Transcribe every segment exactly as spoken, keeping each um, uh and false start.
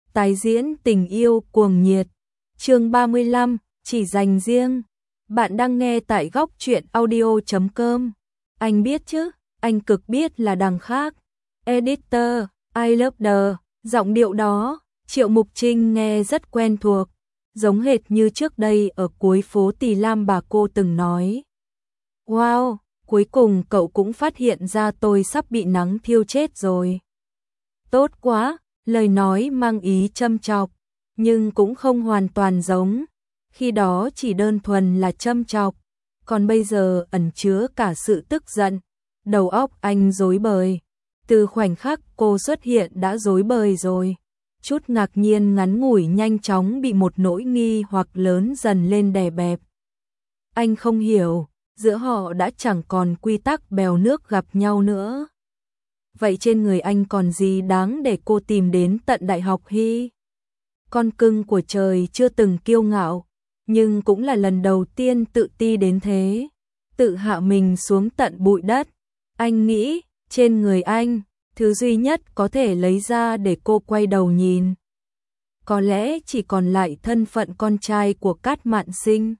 Tái diễn tình yêu cuồng nhiệt. Chương ba mươi lăm, chỉ dành riêng. Bạn đang nghe tại góc truyện audio chấm com. Anh biết chứ, anh cực biết là đằng khác. Editor, I love the, giọng điệu đó, Triệu Mục Trinh nghe rất quen thuộc, giống hệt như trước đây ở cuối phố Tỳ Lam bà cô từng nói. Wow, cuối cùng cậu cũng phát hiện ra tôi sắp bị nắng thiêu chết rồi. Tốt quá, lời nói mang ý châm chọc, nhưng cũng không hoàn toàn giống. Khi đó chỉ đơn thuần là châm chọc, còn bây giờ ẩn chứa cả sự tức giận. Đầu óc anh rối bời. Từ khoảnh khắc cô xuất hiện đã rối bời rồi. Chút ngạc nhiên ngắn ngủi nhanh chóng bị một nỗi nghi hoặc lớn dần lên đè bẹp. Anh không hiểu, giữa họ đã chẳng còn quy tắc bèo nước gặp nhau nữa. Vậy trên người anh còn gì đáng để cô tìm đến tận Đại học Hy? Con cưng của trời chưa từng kiêu ngạo, nhưng cũng là lần đầu tiên tự ti đến thế. Tự hạ mình xuống tận bụi đất. Anh nghĩ, trên người anh, thứ duy nhất có thể lấy ra để cô quay đầu nhìn, có lẽ chỉ còn lại thân phận con trai của Cát Mạn Sinh.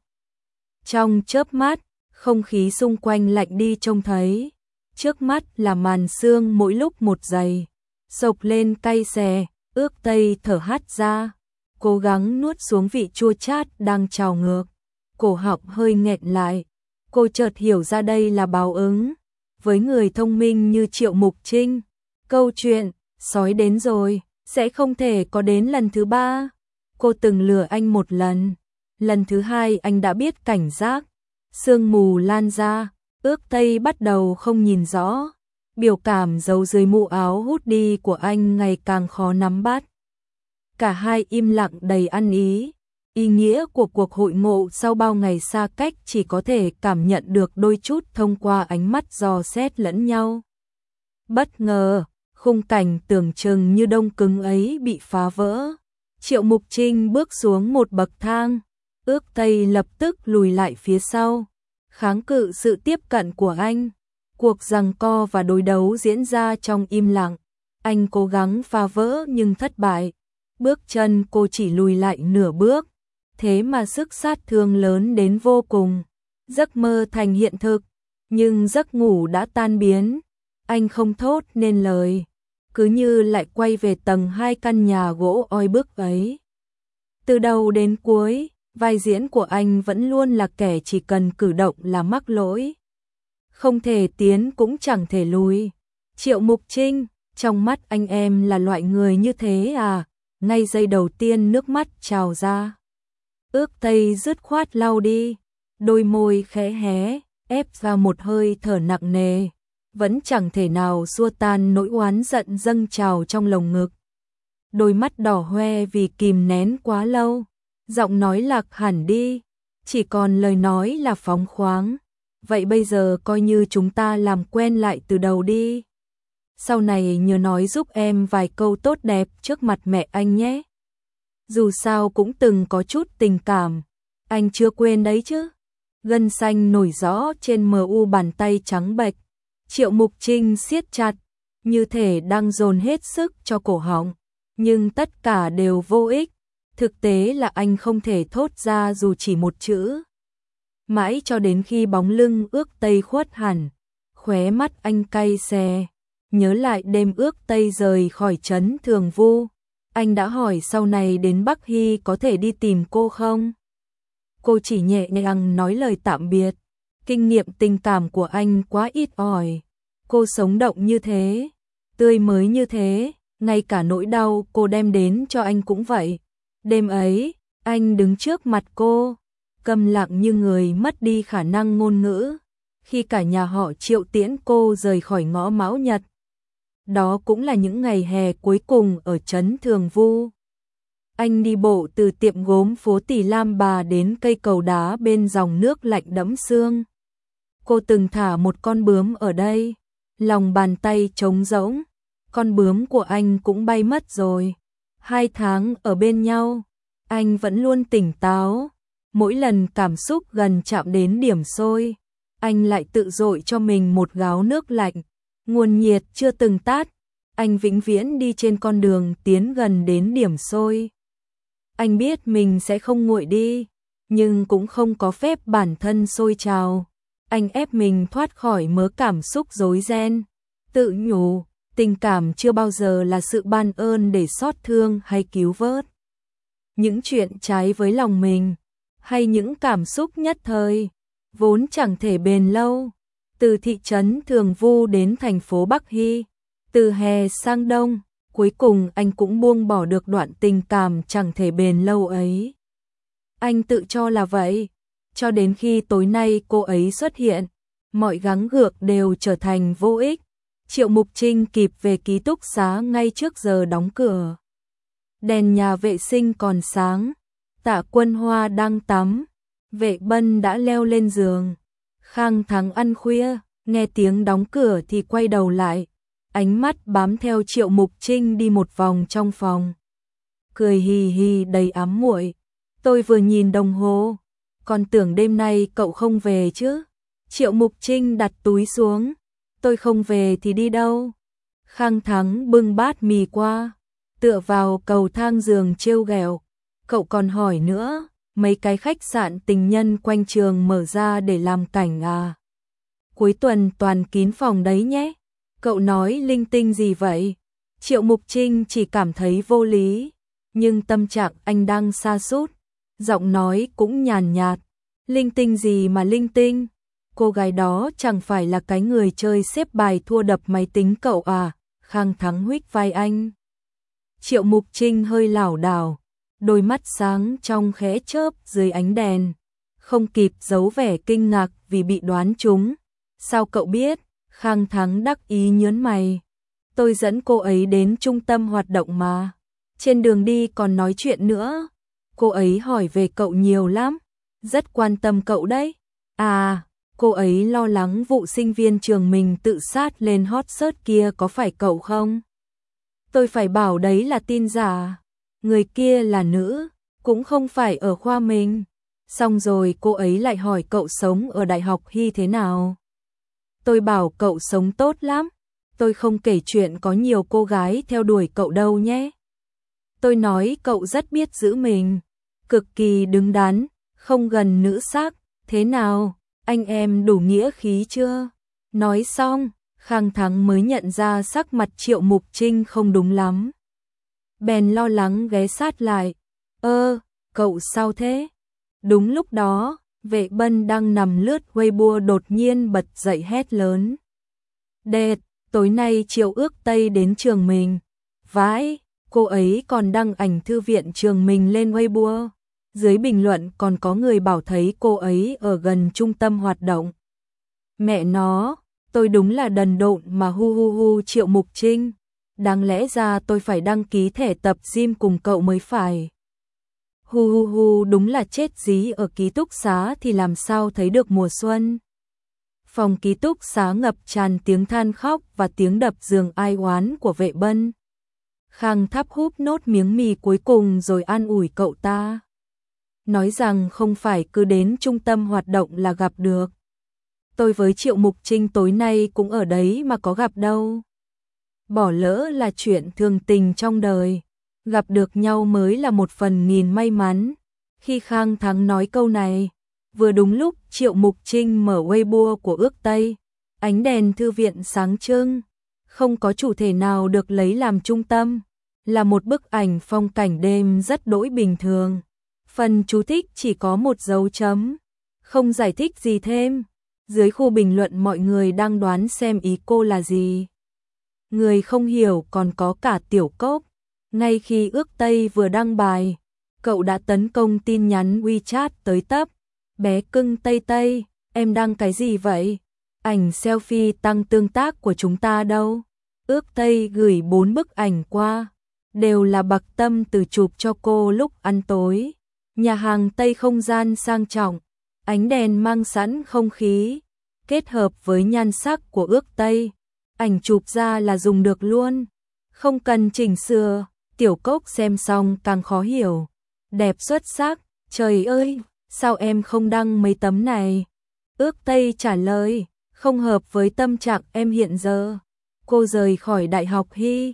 Trong chớp mắt, không khí xung quanh lạnh đi trông thấy. Trước mắt là màn sương mỗi lúc một dày, sộc lên cay xè, ước tây thở hắt ra, cố gắng nuốt xuống vị chua chát đang trào ngược. Cổ họng hơi nghẹn lại, cô chợt hiểu ra đây là báo ứng. Với người thông minh như Triệu Mục Trinh, câu chuyện sói đến rồi sẽ không thể có đến lần thứ ba. Cô từng lừa anh một lần, lần thứ hai anh đã biết cảnh giác. Sương mù lan ra, ước tây bắt đầu không nhìn rõ. Biểu cảm giấu dưới mũ áo hút đi của anh ngày càng khó nắm bắt. Cả hai im lặng đầy ăn ý. Ý nghĩa của cuộc hội ngộ sau bao ngày xa cách chỉ có thể cảm nhận được đôi chút thông qua ánh mắt dò xét lẫn nhau. Bất ngờ, khung cảnh tưởng chừng như đông cứng ấy bị phá vỡ. Triệu Mục Trinh bước xuống một bậc thang, ước tây lập tức lùi lại phía sau, kháng cự sự tiếp cận của anh. Cuộc giằng co và đối đấu diễn ra trong im lặng. Anh cố gắng phá vỡ nhưng thất bại. Bước chân cô chỉ lùi lại nửa bước, thế mà sức sát thương lớn đến vô cùng. Giấc mơ thành hiện thực, nhưng giấc ngủ đã tan biến. Anh không thốt nên lời, cứ như lại quay về tầng hai căn nhà gỗ oi bức ấy. Từ đầu đến cuối, vai diễn của anh vẫn luôn là kẻ chỉ cần cử động là mắc lỗi. Không thể tiến cũng chẳng thể lùi. Triệu Mục Trinh, trong mắt anh em là loại người như thế à? Ngay giây đầu tiên nước mắt trào ra. Ước tây dứt khoát lau đi, đôi môi khẽ hé, ép ra một hơi thở nặng nề, vẫn chẳng thể nào xua tan nỗi oán giận dâng trào trong lồng ngực. Đôi mắt đỏ hoe vì kìm nén quá lâu, giọng nói lạc hẳn đi, chỉ còn lời nói là phóng khoáng. Vậy bây giờ coi như chúng ta làm quen lại từ đầu đi. Sau này nhớ nói giúp em vài câu tốt đẹp trước mặt mẹ anh nhé. Dù sao cũng từng có chút tình cảm, anh chưa quên đấy chứ. Gân xanh nổi rõ trên mờ u bàn tay trắng bệch. Triệu Mục Trinh siết chặt, như thể đang dồn hết sức cho cổ họng, nhưng tất cả đều vô ích. Thực tế là anh không thể thốt ra dù chỉ một chữ. Mãi cho đến khi bóng lưng ước tây khuất hẳn, khóe mắt anh cay xè. Nhớ lại đêm ước tây rời khỏi trấn Thường Vu, anh đã hỏi sau này đến Bắc Hy có thể đi tìm cô không? Cô chỉ nhẹ nhàng nói lời tạm biệt. Kinh nghiệm tình cảm của anh quá ít ỏi. Cô sống động như thế, tươi mới như thế, ngay cả nỗi đau cô đem đến cho anh cũng vậy. Đêm ấy, anh đứng trước mặt cô, câm lặng như người mất đi khả năng ngôn ngữ. Khi cả nhà họ Triệu tiễn cô rời khỏi ngõ Mão Nhật. Đó cũng là những ngày hè cuối cùng ở trấn Thường Vu. Anh đi bộ từ tiệm gốm phố Tỳ Lam Bà đến cây cầu đá bên dòng nước lạnh đẫm sương. Cô từng thả một con bướm ở đây, lòng bàn tay trống rỗng. Con bướm của anh cũng bay mất rồi. Hai tháng ở bên nhau, anh vẫn luôn tỉnh táo. Mỗi lần cảm xúc gần chạm đến điểm sôi, anh lại tự dội cho mình một gáo nước lạnh. Nguồn nhiệt chưa từng tắt, Anh vĩnh viễn đi trên con đường tiến gần đến điểm sôi. Anh biết mình sẽ không nguội đi, nhưng cũng không có phép bản thân sôi trào. Anh ép mình thoát khỏi mớ cảm xúc rối ren, tự nhủ, tình cảm chưa bao giờ là sự ban ơn để xót thương hay cứu vớt những chuyện trái với lòng mình, hay những cảm xúc nhất thời, vốn chẳng thể bền lâu. Từ thị trấn Thường Vu đến thành phố Bắc Hy, từ hè sang đông, cuối cùng anh cũng buông bỏ được đoạn tình cảm chẳng thể bền lâu ấy. Anh tự cho là vậy, cho đến khi tối nay cô ấy xuất hiện, mọi gắng gượng đều trở thành vô ích. Triệu Mục Trinh kịp về ký túc xá ngay trước giờ đóng cửa. Đèn nhà vệ sinh còn sáng, Tạ Quân Hoa đang tắm, Vệ Bân đã leo lên giường. Khang Thắng ăn khuya, nghe tiếng đóng cửa thì quay đầu lại, ánh mắt bám theo Triệu Mục Trinh đi một vòng trong phòng. Cười hì hì đầy ám muội. Tôi vừa nhìn đồng hồ, còn tưởng đêm nay cậu không về chứ. Triệu Mục Trinh đặt túi xuống. Tôi không về thì đi đâu? Khang Thắng bưng bát mì qua, tựa vào cầu thang giường trêu ghẹo. Cậu còn hỏi nữa, mấy cái khách sạn tình nhân quanh trường mở ra để làm cảnh à? Cuối tuần toàn kín phòng đấy nhé. Cậu nói linh tinh gì vậy? Triệu Mục Trinh chỉ cảm thấy vô lý, nhưng tâm trạng anh đang sa sút, giọng nói cũng nhàn nhạt. Linh tinh gì mà linh tinh? Cô gái đó chẳng phải là cái người chơi xếp bài thua đập máy tính cậu à? Khang Thắng huých vai anh. Triệu Mục Trinh hơi lảo đảo, đôi mắt sáng trong khẽ chớp dưới ánh đèn, không kịp giấu vẻ kinh ngạc vì bị đoán trúng. Sao cậu biết? Khang Thắng đắc ý nhớn mày. Tôi dẫn cô ấy đến trung tâm hoạt động mà. Trên đường đi còn nói chuyện nữa. Cô ấy hỏi về cậu nhiều lắm, rất quan tâm cậu đấy. À, cô ấy lo lắng vụ sinh viên trường mình tự sát lên hot search kia có phải cậu không? Tôi phải bảo đấy là tin giả. Người kia là nữ, cũng không phải ở khoa mình. Xong rồi cô ấy lại hỏi cậu sống ở Đại học Hy thế nào? Tôi bảo cậu sống tốt lắm. Tôi không kể chuyện có nhiều cô gái theo đuổi cậu đâu nhé. Tôi nói cậu rất biết giữ mình, cực kỳ đứng đắn, không gần nữ sắc. Thế nào, anh em đủ nghĩa khí chưa? Nói xong, Khang Thắng mới nhận ra sắc mặt Triệu Mục Trinh không đúng lắm. Bèn lo lắng ghé sát lại. Ơ, cậu sao thế? Đúng lúc đó, Vệ Bân đang nằm lướt Weibo đột nhiên bật dậy hét lớn. Đệt, tối nay Triệu Ước Tây đến trường mình. Vãi, cô ấy còn đăng ảnh thư viện trường mình lên Weibo. Dưới bình luận còn có người bảo thấy cô ấy ở gần trung tâm hoạt động. Mẹ nó, tôi đúng là đần độn mà hu hu hu. Triệu Mục Trinh. Đáng lẽ ra tôi phải đăng ký thẻ tập gym cùng cậu mới phải. Hu hu hu, đúng là chết dí ở ký túc xá thì làm sao thấy được mùa xuân. Phòng ký túc xá ngập tràn tiếng than khóc và tiếng đập giường ai oán của Vệ Bân. Khang Tháp húp nốt miếng mì cuối cùng rồi an ủi cậu ta. Nói rằng không phải cứ đến trung tâm hoạt động là gặp được. Tôi với Triệu Mục Trinh tối nay cũng ở đấy mà có gặp đâu. Bỏ lỡ là chuyện thường tình trong đời, gặp được nhau mới là một phần nghìn may mắn. Khi Khang Thắng nói câu này, vừa đúng lúc Triệu Mục Trinh mở Weibo của Ước Tây, ánh đèn thư viện sáng trưng, không có chủ thể nào được lấy làm trung tâm, là một bức ảnh phong cảnh đêm rất đỗi bình thường. Phần chú thích chỉ có một dấu chấm, không giải thích gì thêm. Dưới khu bình luận mọi người đang đoán xem ý cô là gì. Người không hiểu còn có cả Tiểu Cốc. Ngay khi Ước Tây vừa đăng bài, cậu đã tấn công tin nhắn WeChat tới tấp. Bé cưng Tây Tây, em đăng cái gì vậy? Ảnh selfie tăng tương tác của chúng ta đâu? Ước Tây gửi bốn bức ảnh qua, đều là Bạc Tâm từ chụp cho cô lúc ăn tối. Nhà hàng Tây không gian sang trọng, ánh đèn mang sẵn không khí, kết hợp với nhan sắc của Ước Tây, ảnh chụp ra là dùng được luôn, không cần chỉnh sửa. Tiểu Cốc xem xong càng khó hiểu. Đẹp xuất sắc, trời ơi, sao em không đăng mấy tấm này? Ước Tây trả lời, không hợp với tâm trạng em hiện giờ. Cô rời khỏi Đại học Hy,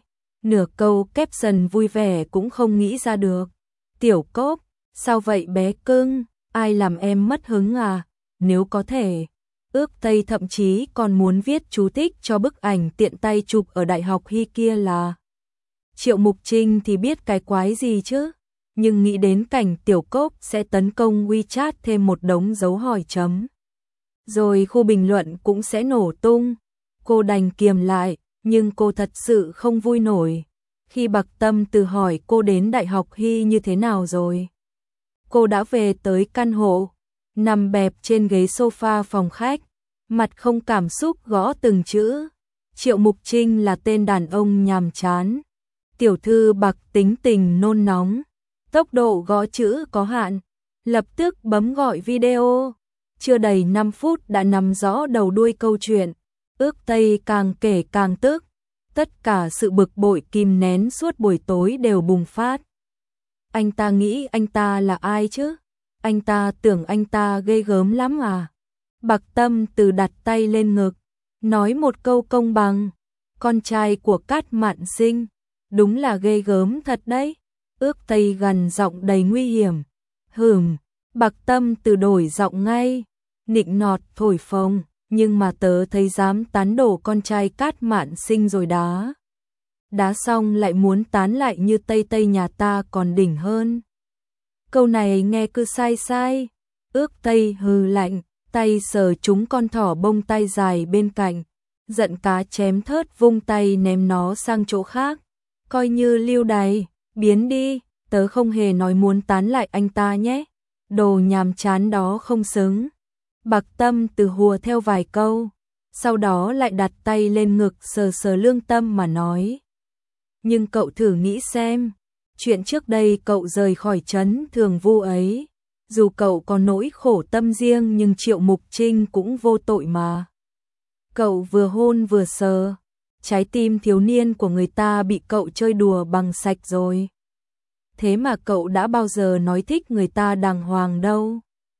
nửa câu caption vui vẻ cũng không nghĩ ra được. Tiểu Cốp, sao vậy bé cưng, ai làm em mất hứng à? Nếu có thể, Ước Tây thậm chí còn muốn viết chú thích cho bức ảnh tiện tay chụp ở Đại học Hy kia là Triệu Mục Trinh thì biết cái quái gì chứ, nhưng nghĩ đến cảnh Tiểu Cốp sẽ tấn công WeChat thêm một đống dấu hỏi chấm. Rồi khu bình luận cũng sẽ nổ tung, cô đành kiềm lại, nhưng cô thật sự không vui nổi. Khi Bạc Tâm từ hỏi cô đến Đại học Hy như thế nào rồi. Cô đã về tới căn hộ, nằm bẹp trên ghế sofa phòng khách, mặt không cảm xúc gõ từng chữ. Triệu Mục Trinh là tên đàn ông nhàm chán. Tiểu thư Bạc tính tình nôn nóng, tốc độ gõ chữ có hạn, lập tức bấm gọi video. Chưa đầy năm phút đã nắm rõ đầu đuôi câu chuyện. Ước Tây càng kể càng tức, tất cả sự bực bội kìm nén suốt buổi tối đều bùng phát. Anh ta nghĩ anh ta là ai chứ? Anh ta tưởng anh ta ghê gớm lắm à? Bạc Tâm từ đặt tay lên ngực, nói một câu công bằng. Con trai của Cát Mạn Sinh, đúng là ghê gớm thật đấy. Ước Tây gằn giọng đầy nguy hiểm. Hừm, Bạc Tâm từ đổi giọng ngay, nịnh nọt thổi phồng, nhưng mà tớ thấy dám tán đổ con trai Cát Mạn Sinh rồi đá. Đá xong lại muốn tán lại như Tây Tây nhà ta còn đỉnh hơn. Câu này nghe cứ sai sai. Ước Tây hừ lạnh, tay sờ trúng con thỏ bông tay dài bên cạnh, giận cá chém thớt vung tay ném nó sang chỗ khác. Coi như lưu đày, biến đi, tớ không hề nói muốn tán lại anh ta nhé. Đồ nhàm chán đó không xứng. Bạc Tâm từ hùa theo vài câu, sau đó lại đặt tay lên ngực sờ sờ lương tâm mà nói. Nhưng cậu thử nghĩ xem, chuyện trước đây cậu rời khỏi trấn Thường Vu ấy, dù cậu có nỗi khổ tâm riêng nhưng Triệu Mục Trinh cũng vô tội mà. Cậu vừa hôn vừa sờ, trái tim thiếu niên của người ta bị cậu chơi đùa bằng sạch rồi. Thế mà cậu đã bao giờ nói thích người ta đàng hoàng đâu.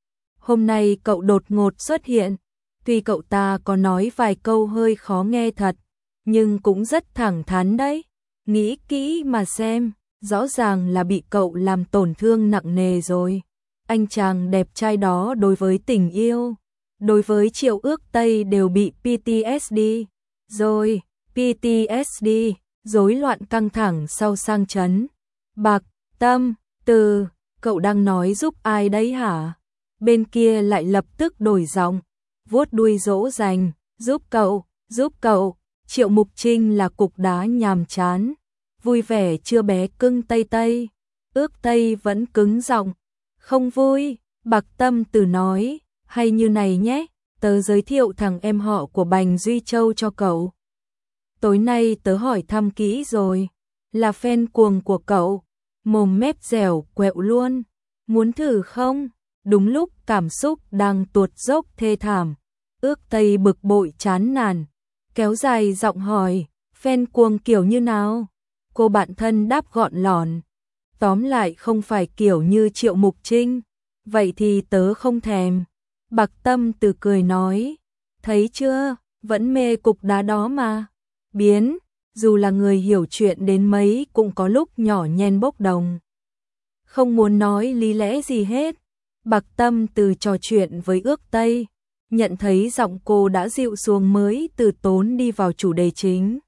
Hôm nay cậu đột ngột xuất hiện, tuy cậu ta có nói vài câu hơi khó nghe thật, nhưng cũng rất thẳng thắn đấy. Nghĩ kỹ mà xem, rõ ràng là bị cậu làm tổn thương nặng nề rồi. Anh chàng đẹp trai đó đối với tình yêu, đối với Triệu Ước Tây đều bị pê tê ét đê. Rồi, pê tê ét đê, rối loạn căng thẳng sau sang chấn. Bạc Tâm, từ, cậu đang nói giúp ai đấy hả? Bên kia lại lập tức đổi giọng, vuốt đuôi dỗ dành, giúp cậu, giúp cậu. Triệu Mục Trinh là cục đá nhàm chán, vui vẻ chưa bé cưng Tây Tây. Ước Tây vẫn cứng giọng, không vui. Bạc Tâm từ nói, hay như này nhé, tớ giới thiệu thằng em họ của Bành Duy Châu cho cậu. Tối nay tớ hỏi thăm kỹ rồi, là fan cuồng của cậu, mồm mép dẻo quẹo luôn, muốn thử không? Đúng lúc cảm xúc đang tuột dốc thê thảm, Ước Tây bực bội chán nản, kéo dài giọng hỏi, fan cuồng kiểu như nào? Cô bạn thân đáp gọn lỏn, tóm lại không phải kiểu như Triệu Mục Trinh, vậy thì tớ không thèm. Bạc Tâm từ cười nói, thấy chưa, vẫn mê cục đá đó mà. Biến, dù là người hiểu chuyện đến mấy cũng có lúc nhỏ nhen bốc đồng. Không muốn nói lý lẽ gì hết. Bạc Tâm từ trò chuyện với Ước Tây, nhận thấy giọng cô đã dịu xuống mới từ tốn đi vào chủ đề chính.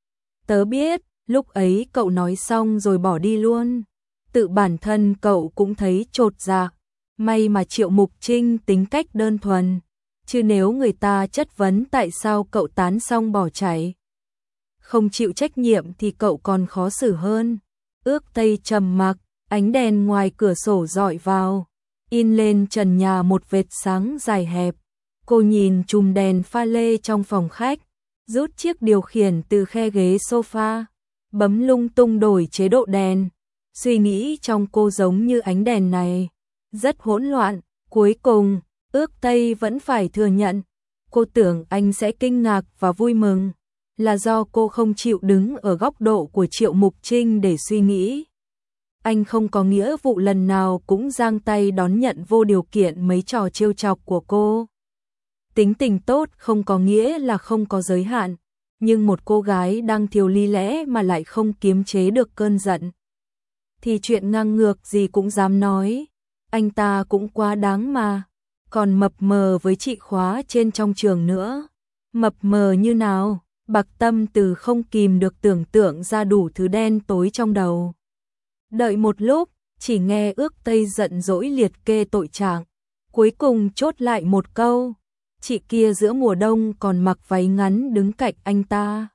Tớ biết, lúc ấy cậu nói xong rồi bỏ đi luôn. Tự bản thân cậu cũng thấy chột dạ. May mà Triệu Mục Trinh tính cách đơn thuần, chứ nếu người ta chất vấn tại sao cậu tán xong bỏ chạy, không chịu trách nhiệm thì cậu còn khó xử hơn. Ước Tây trầm mặc, ánh đèn ngoài cửa sổ dọi vào, in lên trần nhà một vệt sáng dài hẹp. Cô nhìn chùm đèn pha lê trong phòng khách, rút chiếc điều khiển từ khe ghế sofa, bấm lung tung đổi chế độ đèn. Suy nghĩ trong cô giống như ánh đèn này, rất hỗn loạn. Cuối cùng, Ước Tây vẫn phải thừa nhận, cô tưởng anh sẽ kinh ngạc và vui mừng, là do cô không chịu đứng ở góc độ của Triệu Mục Trinh để suy nghĩ. Anh không có nghĩa vụ lần nào cũng giang tay đón nhận vô điều kiện mấy trò trêu chọc của cô. Tính tình tốt không có nghĩa là không có giới hạn, nhưng một cô gái đang thiếu lý lẽ mà lại không kiềm chế được cơn giận. Thì chuyện ngang ngược gì cũng dám nói, anh ta cũng quá đáng mà, còn mập mờ với chị khóa trên trong trường nữa. Mập mờ như nào? Bạc Tâm Từ không kìm được tưởng tượng ra đủ thứ đen tối trong đầu. Đợi một lúc, chỉ nghe Ước Tây giận dỗi liệt kê tội trạng, cuối cùng chốt lại một câu, chị kia giữa mùa đông còn mặc váy ngắn đứng cạnh anh ta.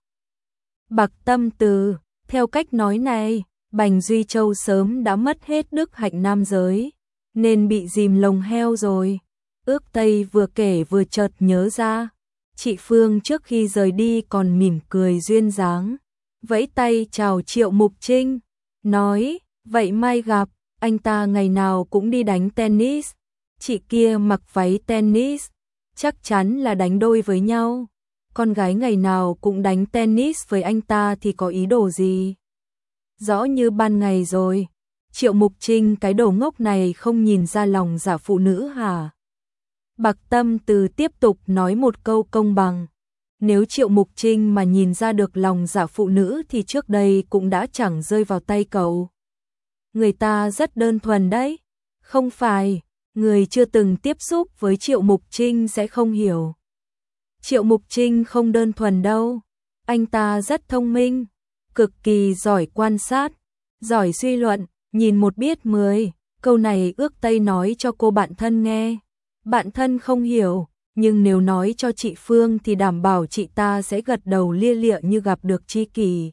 Bạc Tâm Từ, theo cách nói này, Bành Duy Châu sớm đã mất hết đức hạnh nam giới, nên bị dìm lồng heo rồi. Ước Tây vừa kể vừa chợt nhớ ra, chị Phương trước khi rời đi còn mỉm cười duyên dáng, vẫy tay chào Triệu Mục Trinh, nói, vậy mai gặp, anh ta ngày nào cũng đi đánh tennis, chị kia mặc váy tennis, chắc chắn là đánh đôi với nhau. Con gái ngày nào cũng đánh tennis với anh ta thì có ý đồ gì? Rõ như ban ngày rồi. Triệu Mục Trinh cái đầu ngốc này không nhìn ra lòng dạ phụ nữ hả? Bạc Tâm Từ tiếp tục nói một câu công bằng. Nếu Triệu Mục Trinh mà nhìn ra được lòng dạ phụ nữ thì trước đây cũng đã chẳng rơi vào tay cậu. Người ta rất đơn thuần đấy. Không phải, người chưa từng tiếp xúc với Triệu Mục Trinh sẽ không hiểu. Triệu Mục Trinh không đơn thuần đâu. Anh ta rất thông minh, cực kỳ giỏi quan sát, giỏi suy luận, nhìn một biết mười. Câu này Ước Tây nói cho cô bạn thân nghe. Bạn thân không hiểu, nhưng nếu nói cho chị Phương thì đảm bảo chị ta sẽ gật đầu lia lịa như gặp được tri kỷ.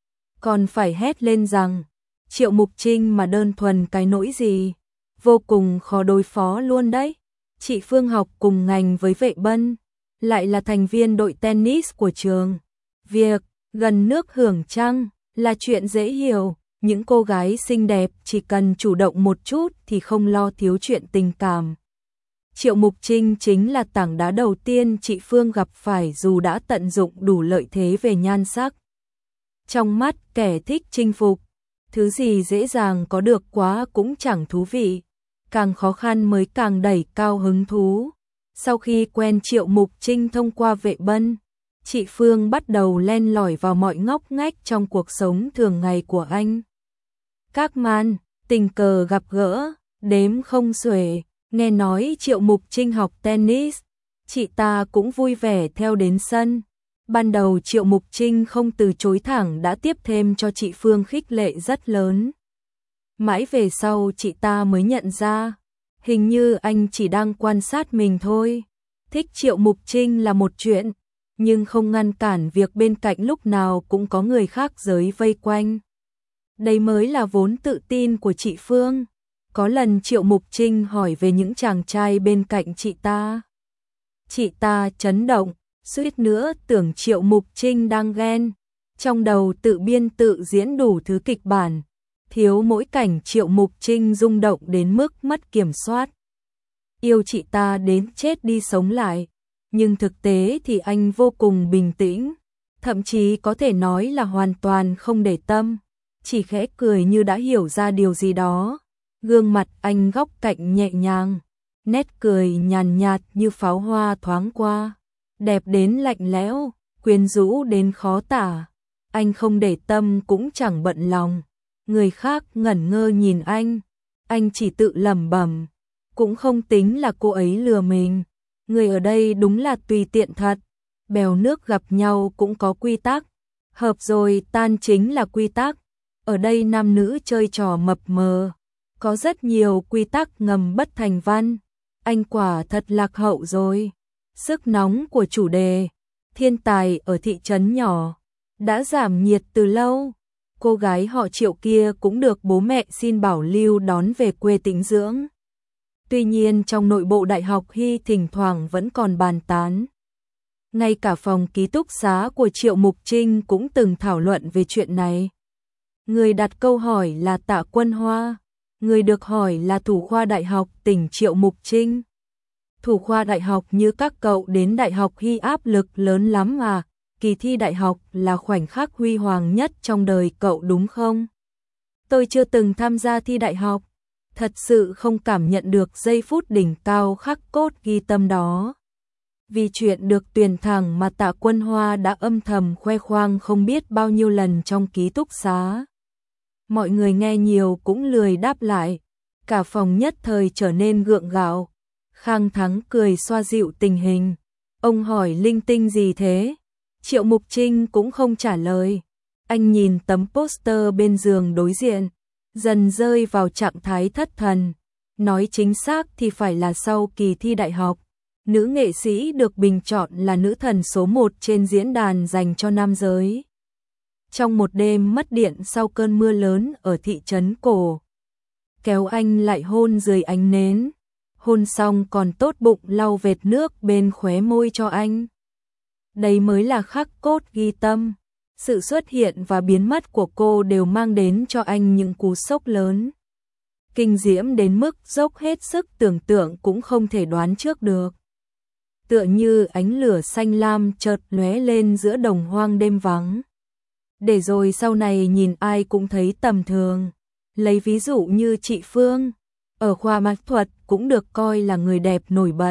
Còn phải hét lên rằng, Triệu Mục Trinh mà đơn thuần cái nỗi gì, vô cùng khó đối phó luôn đấy. Chị Phương học cùng ngành với Vệ Bân, lại là thành viên đội tennis của trường. Việc gần nước hưởng trăng là chuyện dễ hiểu, những cô gái xinh đẹp chỉ cần chủ động một chút thì không lo thiếu chuyện tình cảm. Triệu Mục Trinh chính là tảng đá đầu tiên chị Phương gặp phải dù đã tận dụng đủ lợi thế về nhan sắc. Trong mắt kẻ thích chinh phục, thứ gì dễ dàng có được quá cũng chẳng thú vị, càng khó khăn mới càng đẩy cao hứng thú. Sau khi quen Triệu Mục Trinh thông qua Vệ Bân, chị Phương bắt đầu len lỏi vào mọi ngóc ngách trong cuộc sống thường ngày của anh. Các màn, tình cờ gặp gỡ, đếm không xuể. Nghe nói Triệu Mục Trinh học tennis, chị ta cũng vui vẻ theo đến sân. Ban đầu Triệu Mục Trinh không từ chối thẳng đã tiếp thêm cho chị Phương khích lệ rất lớn. Mãi về sau chị ta mới nhận ra, hình như anh chỉ đang quan sát mình thôi. Thích Triệu Mục Trinh là một chuyện, nhưng không ngăn cản việc bên cạnh lúc nào cũng có người khác giới vây quanh. Đây mới là vốn tự tin của chị Phương. Có lần Triệu Mục Trinh hỏi về những chàng trai bên cạnh chị ta. Chị ta chấn động, suýt nữa tưởng Triệu Mục Trinh đang ghen. Trong đầu tự biên tự diễn đủ thứ kịch bản, thiếu mỗi cảnh Triệu Mục Trinh rung động đến mức mất kiểm soát. Yêu chị ta đến chết đi sống lại, nhưng thực tế thì anh vô cùng bình tĩnh, thậm chí có thể nói là hoàn toàn không để tâm, chỉ khẽ cười như đã hiểu ra điều gì đó. Gương mặt anh góc cạnh nhẹ nhàng, nét cười nhàn nhạt như pháo hoa thoáng qua, đẹp đến lạnh lẽo, quyến rũ đến khó tả. Anh không để tâm cũng chẳng bận lòng. Người khác ngẩn ngơ nhìn anh, anh chỉ tự lẩm bẩm, cũng không tính là cô ấy lừa mình. Người ở đây đúng là tùy tiện thật, bèo nước gặp nhau cũng có quy tắc, hợp rồi tan chính là quy tắc. Ở đây nam nữ chơi trò mập mờ, có rất nhiều quy tắc ngầm bất thành văn. Anh quả thật lạc hậu rồi. Sức nóng của chủ đề, thiên tài ở thị trấn nhỏ, đã giảm nhiệt từ lâu. Cô gái họ Triệu kia cũng được bố mẹ xin bảo lưu đón về quê tĩnh dưỡng. Tuy nhiên trong nội bộ Đại học Hy thỉnh thoảng vẫn còn bàn tán. Ngay cả phòng ký túc xá của Triệu Mục Trinh cũng từng thảo luận về chuyện này. Người đặt câu hỏi là Tạ Quân Hoa, người được hỏi là thủ khoa Đại học tỉnh Triệu Mục Trinh. Thủ khoa đại học như các cậu đến Đại học Hy áp lực lớn lắm à, kỳ thi đại học là khoảnh khắc huy hoàng nhất trong đời cậu đúng không? Tôi chưa từng tham gia thi đại học, thật sự không cảm nhận được giây phút đỉnh cao khắc cốt ghi tâm đó. Vì chuyện được tuyển thẳng mà Tạ Quân Hoa đã âm thầm khoe khoang không biết bao nhiêu lần trong ký túc xá. Mọi người nghe nhiều cũng lười đáp lại, cả phòng nhất thời trở nên gượng gạo. Khang Thắng cười xoa dịu tình hình. Ông hỏi linh tinh gì thế? Triệu Mục Trinh cũng không trả lời. Anh nhìn tấm poster bên giường đối diện, dần rơi vào trạng thái thất thần. Nói chính xác thì phải là sau kỳ thi đại học, nữ nghệ sĩ được bình chọn là nữ thần số một trên diễn đàn dành cho nam giới. Trong một đêm mất điện sau cơn mưa lớn ở thị trấn cổ, kéo anh lại hôn dưới ánh nến. Hôn xong còn tốt bụng lau vệt nước bên khóe môi cho anh. Đây mới là khắc cốt ghi tâm. Sự xuất hiện và biến mất của cô đều mang đến cho anh những cú sốc lớn. Kinh diễm đến mức dốc hết sức tưởng tượng cũng không thể đoán trước được. Tựa như ánh lửa xanh lam chợt lóe lên giữa đồng hoang đêm vắng. Để rồi sau này nhìn ai cũng thấy tầm thường. Lấy ví dụ như chị Phương, ở khoa mỹ thuật cũng được coi là người đẹp nổi bật.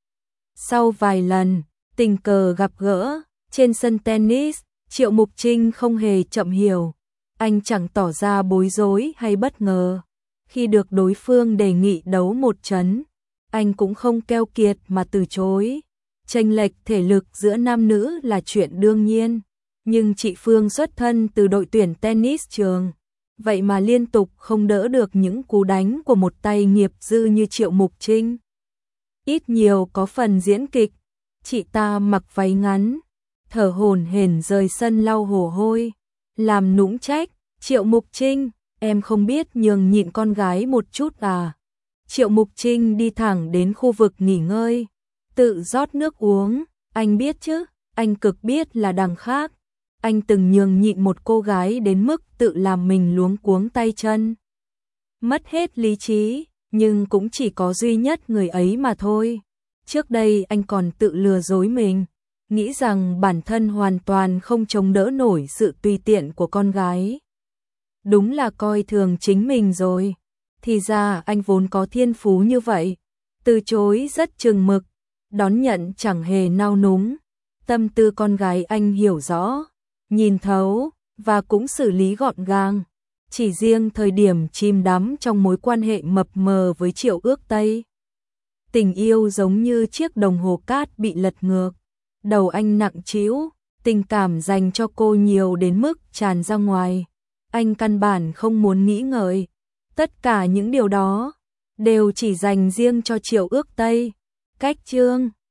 Sau vài lần tình cờ gặp gỡ trên sân tennis, Triệu Mục Trinh không hề chậm hiểu. Anh chẳng tỏ ra bối rối hay bất ngờ. Khi được đối phương đề nghị đấu một trận, anh cũng không keo kiệt mà từ chối. Chênh lệch thể lực giữa nam nữ là chuyện đương nhiên, nhưng chị Phương xuất thân từ đội tuyển tennis trường, vậy mà liên tục không đỡ được những cú đánh của một tay nghiệp dư như Triệu Mục Trinh. Ít nhiều có phần diễn kịch, chị ta mặc váy ngắn, thở hổn hển rời sân lau mồ hôi, làm nũng trách, Triệu Mục Trinh, em không biết nhường nhịn con gái một chút à. Triệu Mục Trinh đi thẳng đến khu vực nghỉ ngơi, tự rót nước uống, anh biết chứ, anh cực biết là đằng khác. Anh từng nhường nhịn một cô gái đến mức tự làm mình luống cuống tay chân. Mất hết lý trí, nhưng cũng chỉ có duy nhất người ấy mà thôi. Trước đây anh còn tự lừa dối mình, nghĩ rằng bản thân hoàn toàn không chống đỡ nổi sự tùy tiện của con gái. Đúng là coi thường chính mình rồi. Thì ra anh vốn có thiên phú như vậy, từ chối rất chừng mực, đón nhận chẳng hề nao núng. Tâm tư con gái anh hiểu rõ, nhìn thấu, và cũng xử lý gọn gàng. Chỉ riêng thời điểm chìm đắm trong mối quan hệ mập mờ với Triệu Ước Tây, tình yêu giống như chiếc đồng hồ cát bị lật ngược. Đầu anh nặng trĩu, tình cảm dành cho cô nhiều đến mức tràn ra ngoài. Anh căn bản không muốn nghĩ ngợi. Tất cả những điều đó đều chỉ dành riêng cho Triệu Ước Tây. Cách chương